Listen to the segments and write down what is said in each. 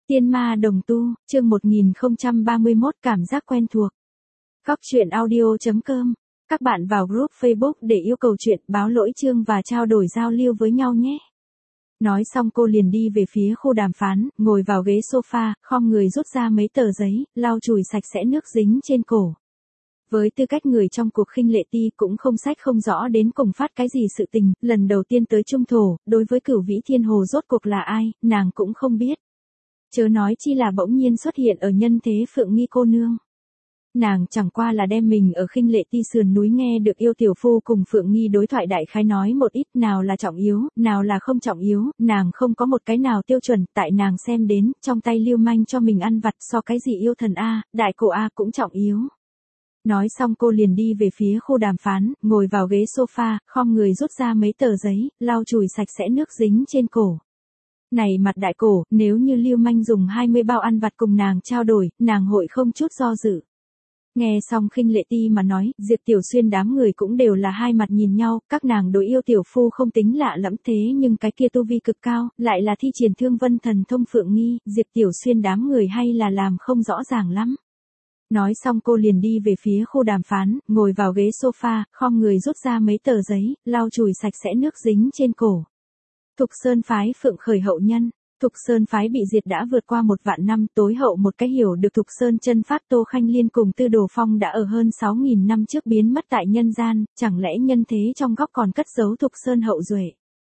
Tiên ma đồng tu, chương 1031 cảm giác quen thuộc. Góc truyện audio.com. Các bạn vào group Facebook để yêu cầu chuyện, báo lỗi chương và trao đổi giao lưu với nhau nhé. Nói xong cô liền đi về phía khu đàm phán, ngồi vào ghế sofa, khom người rút ra mấy tờ giấy, lau chùi sạch sẽ nước dính trên cổ. Với tư cách người trong cuộc khinh lệ ti cũng không sách không rõ đến cùng phát cái gì sự tình, lần đầu tiên tới Trung Thổ, đối với Cửu Vĩ Thiên Hồ rốt cuộc là ai, nàng cũng không biết. Chớ nói chi là bỗng nhiên xuất hiện ở nhân thế Phượng Nghi cô nương. Nàng chẳng qua là đem mình ở khinh lệ ti sườn núi nghe được Yêu Tiểu Phu cùng Phượng Nghi đối thoại đại khái nói một ít, nào là trọng yếu, nào là không trọng yếu, nàng không có một cái nào tiêu chuẩn, tại nàng xem đến, trong tay lưu manh cho mình ăn vặt so cái gì yêu thần A, đại cổ A cũng trọng yếu. Nói xong cô liền đi về phía khu đàm phán, ngồi vào ghế sofa, khom người rút ra mấy tờ giấy, lau chùi sạch sẽ nước dính trên cổ. Này mặt đại cổ, nếu như Lưu Manh dùng 20 bao ăn vặt cùng nàng trao đổi, nàng hội không chút do dự. Nghe xong khinh lệ ti mà nói, Diệp Tiểu Xuyên đám người cũng đều là hai mặt nhìn nhau, các nàng đối Yêu Tiểu Phu không tính lạ lẫm thế nhưng cái kia tu vi cực cao, lại là thi triển Thương Vân Thần Thông Phượng Nghi, Diệp Tiểu Xuyên đám người hay là làm không rõ ràng lắm. Nói xong cô liền đi về phía khu đàm phán, ngồi vào ghế sofa, khom người rút ra mấy tờ giấy, lau chùi sạch sẽ nước dính trên cổ. Thục Sơn phái Phượng Khởi hậu nhân. Thục Sơn phái bị diệt đã vượt qua 1 vạn năm, tối hậu một cái hiểu được Thục Sơn chân pháp Tô Khanh Liên cùng Tư Đồ Phong đã ở hơn 6.000 năm trước biến mất tại nhân gian, chẳng lẽ nhân thế trong góc còn cất giấu Thục Sơn hậu duệ.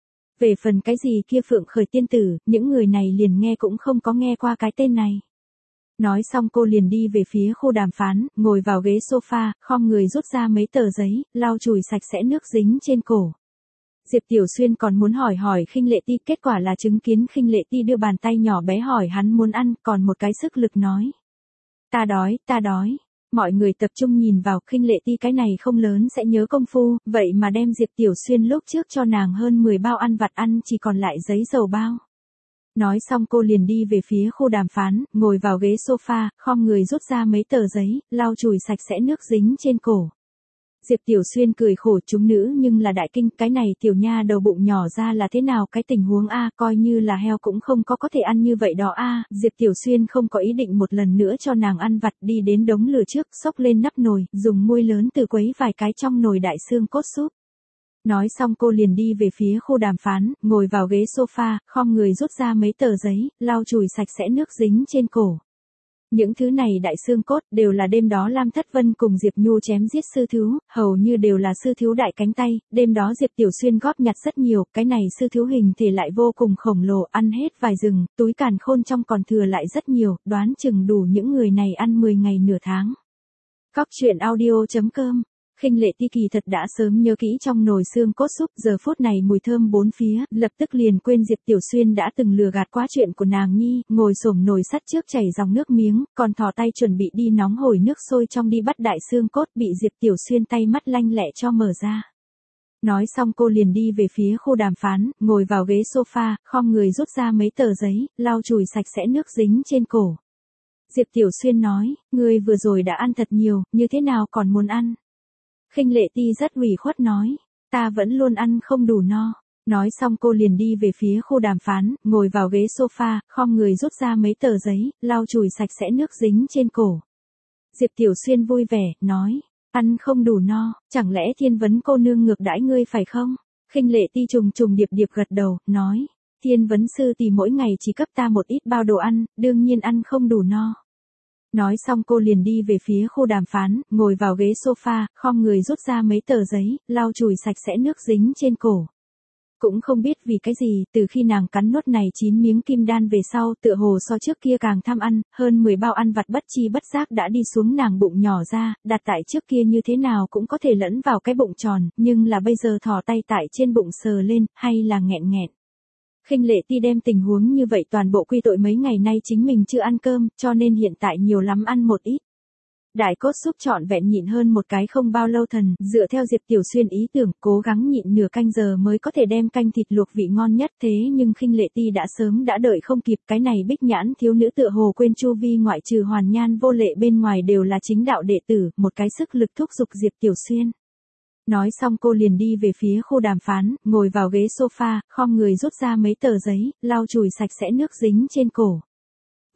Về phần cái gì kia Phượng Khởi tiên tử, những người này liền nghe cũng không có nghe qua cái tên này. Nói xong cô liền đi về phía khu đàm phán, ngồi vào ghế sofa, khom người rút ra mấy tờ giấy, lau chùi sạch sẽ nước dính trên cổ. Diệp Tiểu Xuyên còn muốn hỏi khinh lệ ti, kết quả là chứng kiến khinh lệ ti đưa bàn tay nhỏ bé hỏi hắn muốn ăn, còn một cái sức lực nói. Ta đói. Mọi người tập trung nhìn vào khinh lệ ti cái này không lớn sẽ nhớ công phu, vậy mà đem Diệp Tiểu Xuyên lúc trước cho nàng hơn 10 bao ăn vặt ăn chỉ còn lại giấy dầu bao. Nói xong cô liền đi về phía khu đàm phán, ngồi vào ghế sofa, khom người rút ra mấy tờ giấy, lau chùi sạch sẽ nước dính trên cổ. Diệp Tiểu Xuyên cười khổ, chúng nữ nhưng là đại kinh, cái này tiểu nha đầu bụng nhỏ ra là thế nào cái tình huống a, coi như là heo cũng không có thể ăn như vậy đó a. Diệp Tiểu Xuyên không có ý định một lần nữa cho nàng ăn vặt, đi đến đống lửa trước, xốc lên nắp nồi, dùng muôi lớn từ quấy vài cái trong nồi đại xương cốt súp. Nói xong cô liền đi về phía khu đàm phán, ngồi vào ghế sofa, khom người rút ra mấy tờ giấy, lau chùi sạch sẽ nước dính trên cổ. Những thứ này đại xương cốt đều là đêm đó Lam Thất Vân cùng Diệp Nhu chém giết sư thiếu, hầu như đều là sư thiếu đại cánh tay, đêm đó Diệp Tiểu Xuyên góp nhặt rất nhiều, cái này sư thiếu hình thể lại vô cùng khổng lồ, ăn hết vài rừng, túi càn khôn trong còn thừa lại rất nhiều, đoán chừng đủ những người này ăn 10 ngày nửa tháng. Góc truyện audio.com. Khinh lệ ti kỳ thật đã sớm nhớ kỹ trong nồi xương cốt súp, giờ phút này mùi thơm bốn phía, lập tức liền quên Diệp Tiểu Xuyên đã từng lừa gạt quá chuyện của nàng nhi, ngồi xổm nồi sắt trước chảy dòng nước miếng, còn thò tay chuẩn bị đi nóng hổi nước sôi trong đi bắt đại xương cốt, bị Diệp Tiểu Xuyên tay mắt lanh lẹ cho mở ra. Nói xong cô liền đi về phía khu đàm phán, ngồi vào ghế sofa, khom người rút ra mấy tờ giấy, lau chùi sạch sẽ nước dính trên cổ. Diệp Tiểu Xuyên nói, ngươi vừa rồi đã ăn thật nhiều, như thế nào còn muốn ăn? Khinh lệ ti rất ủy khuất nói, ta vẫn luôn ăn không đủ no. Nói xong cô liền đi về phía khu đàm phán, ngồi vào ghế sofa, khom người rút ra mấy tờ giấy, lau chùi sạch sẽ nước dính trên cổ. Diệp Tiểu Xuyên vui vẻ, nói, ăn không đủ no, chẳng lẽ Thiên Vấn cô nương ngược đãi ngươi phải không? Khinh lệ ti trùng điệp gật đầu, nói, Thiên Vấn sư tỷ mỗi ngày chỉ cấp ta một ít bao đồ ăn, đương nhiên ăn không đủ no. Nói xong cô liền đi về phía khu đàm phán, ngồi vào ghế sofa, khom người rút ra mấy tờ giấy, lau chùi sạch sẽ nước dính trên cổ. Cũng không biết vì cái gì, từ khi nàng cắn nốt này 9 miếng kim đan về sau, tựa hồ so trước kia càng tham ăn, hơn 10 bao ăn vặt bất chi bất giác đã đi xuống nàng bụng nhỏ ra, đặt tại trước kia như thế nào cũng có thể lẫn vào cái bụng tròn, nhưng là bây giờ thò tay tại trên bụng sờ lên, hay là nghẹn nghẹn. Khinh lệ ti đem tình huống như vậy toàn bộ quy tội mấy ngày nay chính mình chưa ăn cơm, cho nên hiện tại nhiều lắm ăn một ít. Đại cốt súp trọn vẹn nhịn hơn một cái không bao lâu thần, dựa theo Diệp Tiểu Xuyên ý tưởng, cố gắng nhịn nửa canh giờ mới có thể đem canh thịt luộc vị ngon nhất, thế nhưng khinh lệ ti đã sớm đã đợi không kịp, cái này bích nhãn thiếu nữ tựa hồ quên chu vi ngoại trừ Hoàn Nhan Vô Lệ bên ngoài đều là chính đạo đệ tử, một cái sức lực thúc giục Diệp Tiểu Xuyên. Nói xong cô liền đi về phía khu đàm phán, ngồi vào ghế sofa, khom người rút ra mấy tờ giấy, lau chùi sạch sẽ nước dính trên cổ.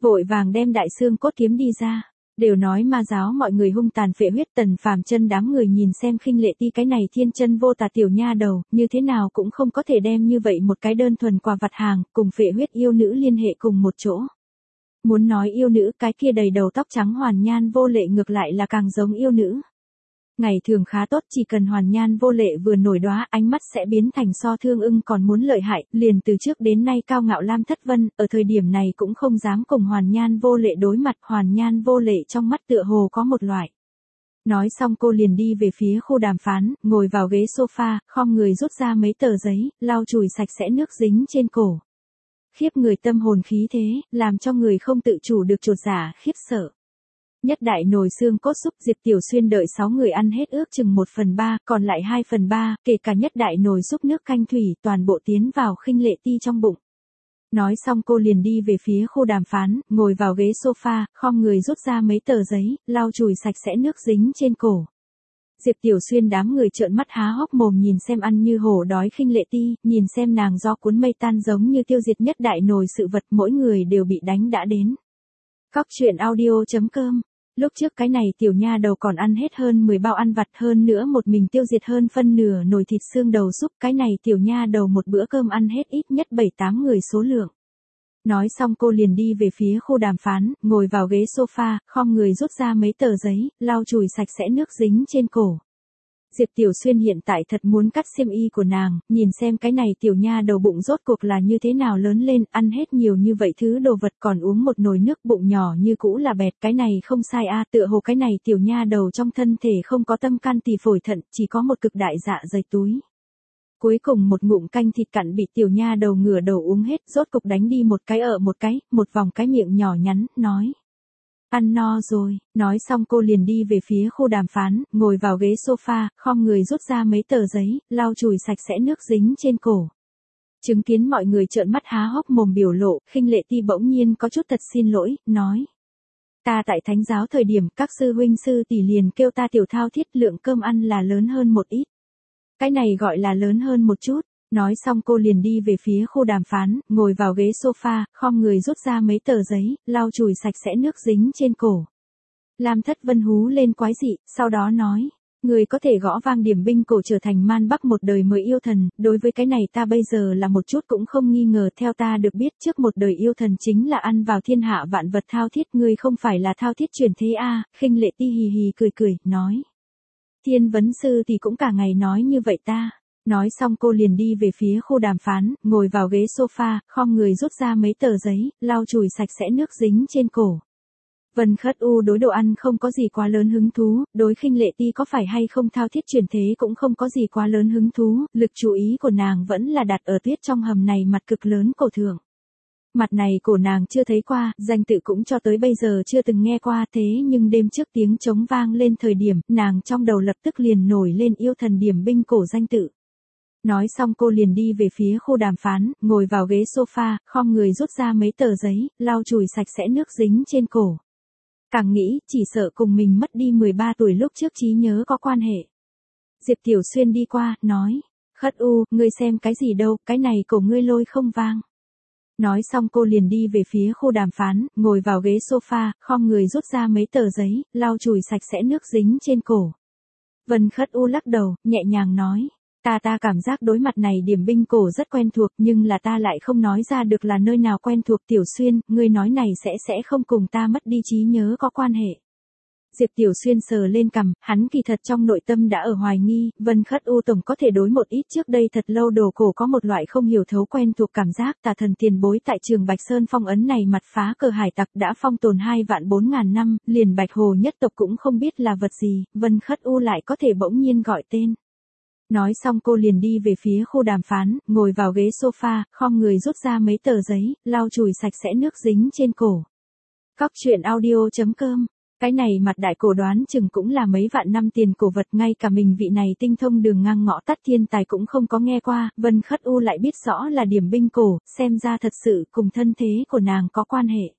vội vàng đem đại xương cốt kiếm đi ra. Đều nói ma giáo mọi người hung tàn phệ huyết, Tần Phàm chân đám người nhìn xem khinh lệ ti cái này thiên chân vô tà tiểu nha đầu, như thế nào cũng không có thể đem như vậy một cái đơn thuần quà vặt hàng, cùng phệ huyết yêu nữ liên hệ cùng một chỗ. Muốn nói yêu nữ, cái kia đầy đầu tóc trắng hoàn nhan vô lệ ngược lại là càng giống yêu nữ. Ngày thường khá tốt, chỉ cần hoàn nhan vô lệ vừa nổi đóa, ánh mắt sẽ biến thành so Thương Ưng còn muốn lợi hại, liền từ trước đến nay cao ngạo Lam Thất Vân, ở thời điểm này cũng không dám cùng hoàn nhan vô lệ đối mặt, hoàn nhan vô lệ trong mắt tựa hồ có một loại. Nói xong cô liền đi về phía khu đàm phán, ngồi vào ghế sofa, khom người rút ra mấy tờ giấy, lau chùi sạch sẽ nước dính trên cổ. Khiếp người tâm hồn khí thế, làm cho người không tự chủ được chột dạ khiếp sợ. Nhất đại nồi xương cốt súp, Diệp Tiểu Xuyên đợi 6 người ăn hết ước chừng 1/3, còn lại 2/3, kể cả nhất đại nồi súp nước canh thủy, toàn bộ tiến vào khinh lệ ti trong bụng. Nói xong cô liền đi về phía khu đàm phán, ngồi vào ghế sofa, khom người rút ra mấy tờ giấy, lau chùi sạch sẽ nước dính trên cổ. Diệp Tiểu Xuyên đám người trợn mắt há hốc mồm nhìn xem ăn như hổ đói khinh lệ ti, nhìn xem nàng do cuốn mây tan giống như tiêu diệt nhất đại nồi sự vật, mỗi người đều bị đánh đã đến. Cóc truyện audio.com. Lúc trước cái này tiểu nha đầu còn ăn hết hơn 10 bao ăn vặt, hơn nữa một mình tiêu diệt hơn phân nửa nồi thịt xương đầu súp, cái này tiểu nha đầu một bữa cơm ăn hết ít nhất 7-8 người số lượng. Nói xong cô liền đi về phía khu đàm phán, ngồi vào ghế sofa, khom người rút ra mấy tờ giấy, lau chùi sạch sẽ nước dính trên cổ. Diệp Tiểu Xuyên hiện tại thật muốn cắt xiêm y của nàng, nhìn xem cái này tiểu nha đầu bụng rốt cuộc là như thế nào lớn lên, ăn hết nhiều như vậy thứ đồ vật còn uống một nồi nước, bụng nhỏ như cũ là bẹt, cái này không sai a, tựa hồ cái này tiểu nha đầu trong thân thể không có tâm can tỳ phổi thận, chỉ có một cực đại dạ dày túi. Cuối cùng một ngụm canh thịt cặn bị tiểu nha đầu ngửa đầu uống hết, rốt cục đánh đi một cái ở một cái, một vòng cái miệng nhỏ nhắn, nói. Ăn no rồi, nói xong cô liền đi về phía khu đàm phán, ngồi vào ghế sofa, khom người rút ra mấy tờ giấy, lau chùi sạch sẽ nước dính trên cổ. Chứng kiến mọi người trợn mắt há hốc mồm biểu lộ, khinh lệ ti bỗng nhiên có chút thật xin lỗi, nói. Ta tại thánh giáo thời điểm, các sư huynh sư tỷ liền kêu ta tiểu thao thiết, lượng cơm ăn là lớn hơn một ít. Cái này gọi là lớn hơn một chút. Nói xong cô liền đi về phía khu đàm phán, ngồi vào ghế sofa, khom người rút ra mấy tờ giấy, lau chùi sạch sẽ nước dính trên cổ. Lam Thất Vân hú lên quái dị, sau đó nói, người có thể gõ vang điểm binh cổ trở thành man bắc một đời mới yêu thần, đối với cái này ta bây giờ là một chút cũng không nghi ngờ, theo ta được biết trước một đời yêu thần chính là ăn vào thiên hạ vạn vật thao thiết, ngươi không phải là thao thiết chuyển thế a? Khinh lệ ti hì hì cười cười, nói. Thiên vấn sư thì cũng cả ngày nói như vậy ta. Nói xong cô liền đi về phía khu đàm phán, ngồi vào ghế sofa, khom người rút ra mấy tờ giấy, lau chùi sạch sẽ nước dính trên cổ. Vân Khất U đối đồ ăn không có gì quá lớn hứng thú, đối khinh lệ ti có phải hay không thao thiết chuyển thế cũng không có gì quá lớn hứng thú, lực chú ý của nàng vẫn là đặt ở tuyết trong hầm này mặt cực lớn cổ thượng. Mặt này cổ nàng chưa thấy qua, danh tự cũng cho tới bây giờ chưa từng nghe qua, thế nhưng đêm trước tiếng trống vang lên thời điểm, nàng trong đầu lập tức liền nổi lên yêu thần điểm binh cổ danh tự. Nói xong cô liền đi về phía khu đàm phán, ngồi vào ghế sofa, khom người rút ra mấy tờ giấy, lau chùi sạch sẽ nước dính trên cổ. Càng nghĩ, chỉ sợ cùng mình mất đi 13 tuổi lúc trước trí nhớ có quan hệ. Diệp Tiểu Xuyên đi qua, nói, Khất U, ngươi xem cái gì đâu, cái này cổ ngươi lôi không vang. Nói xong cô liền đi về phía khu đàm phán, ngồi vào ghế sofa, khom người rút ra mấy tờ giấy, lau chùi sạch sẽ nước dính trên cổ. Vân Khất U lắc đầu, nhẹ nhàng nói. Ta cảm giác đối mặt này điểm binh cổ rất quen thuộc, nhưng là ta lại không nói ra được là nơi nào quen thuộc. Tiểu Xuyên, ngươi nói này sẽ không cùng ta mất đi trí nhớ có quan hệ. Diệp Tiểu Xuyên sờ lên cằm, hắn kỳ thật trong nội tâm đã ở hoài nghi, Vân Khất U tổng có thể đối một ít trước đây thật lâu đồ cổ có một loại không hiểu thấu quen thuộc cảm giác. Tà thần tiền bối tại trường Bạch Sơn phong ấn này mặt phá cờ hải tặc đã phong tồn 2.400.000 năm, liền Bạch Hồ nhất tộc cũng không biết là vật gì, Vân Khất U lại có thể bỗng nhiên gọi tên. Nói xong cô liền đi về phía khu đàm phán, ngồi vào ghế sofa, khom người rút ra mấy tờ giấy, lau chùi sạch sẽ nước dính trên cổ. Cóc truyện audio.com. Cái này mặt đại cổ đoán chừng cũng là mấy vạn năm tiền cổ vật, ngay cả mình vị này tinh thông đường ngang ngõ tắt thiên tài cũng không có nghe qua, Vân Khất U lại biết rõ là điểm binh cổ, xem ra thật sự cùng thân thế của nàng có quan hệ.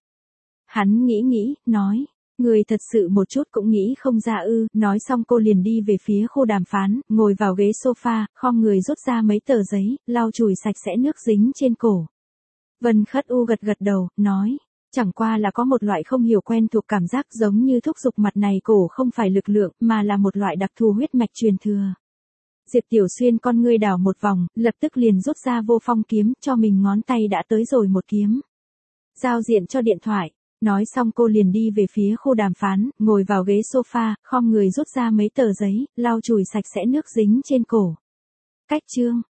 Hắn nghĩ, nói. Người thật sự một chút cũng nghĩ không ra ư, nói xong cô liền đi về phía khu đàm phán, ngồi vào ghế sofa, khom người rút ra mấy tờ giấy, lau chùi sạch sẽ nước dính trên cổ. Vân Khất U gật đầu, nói, Chẳng qua là có một loại không hiểu quen thuộc cảm giác giống như thúc giục mặt này cổ không phải lực lượng mà là một loại đặc thù huyết mạch truyền thừa. Diệp Tiểu Xuyên con ngươi đảo một vòng, lập tức liền rút ra vô phong kiếm, cho mình ngón tay đã tới rồi một kiếm. Giao diện cho điện thoại. Nói xong cô liền đi về phía khu đàm phán, ngồi vào ghế sofa, khom người rút ra mấy tờ giấy, lau chùi sạch sẽ nước dính trên cổ. Cách chương.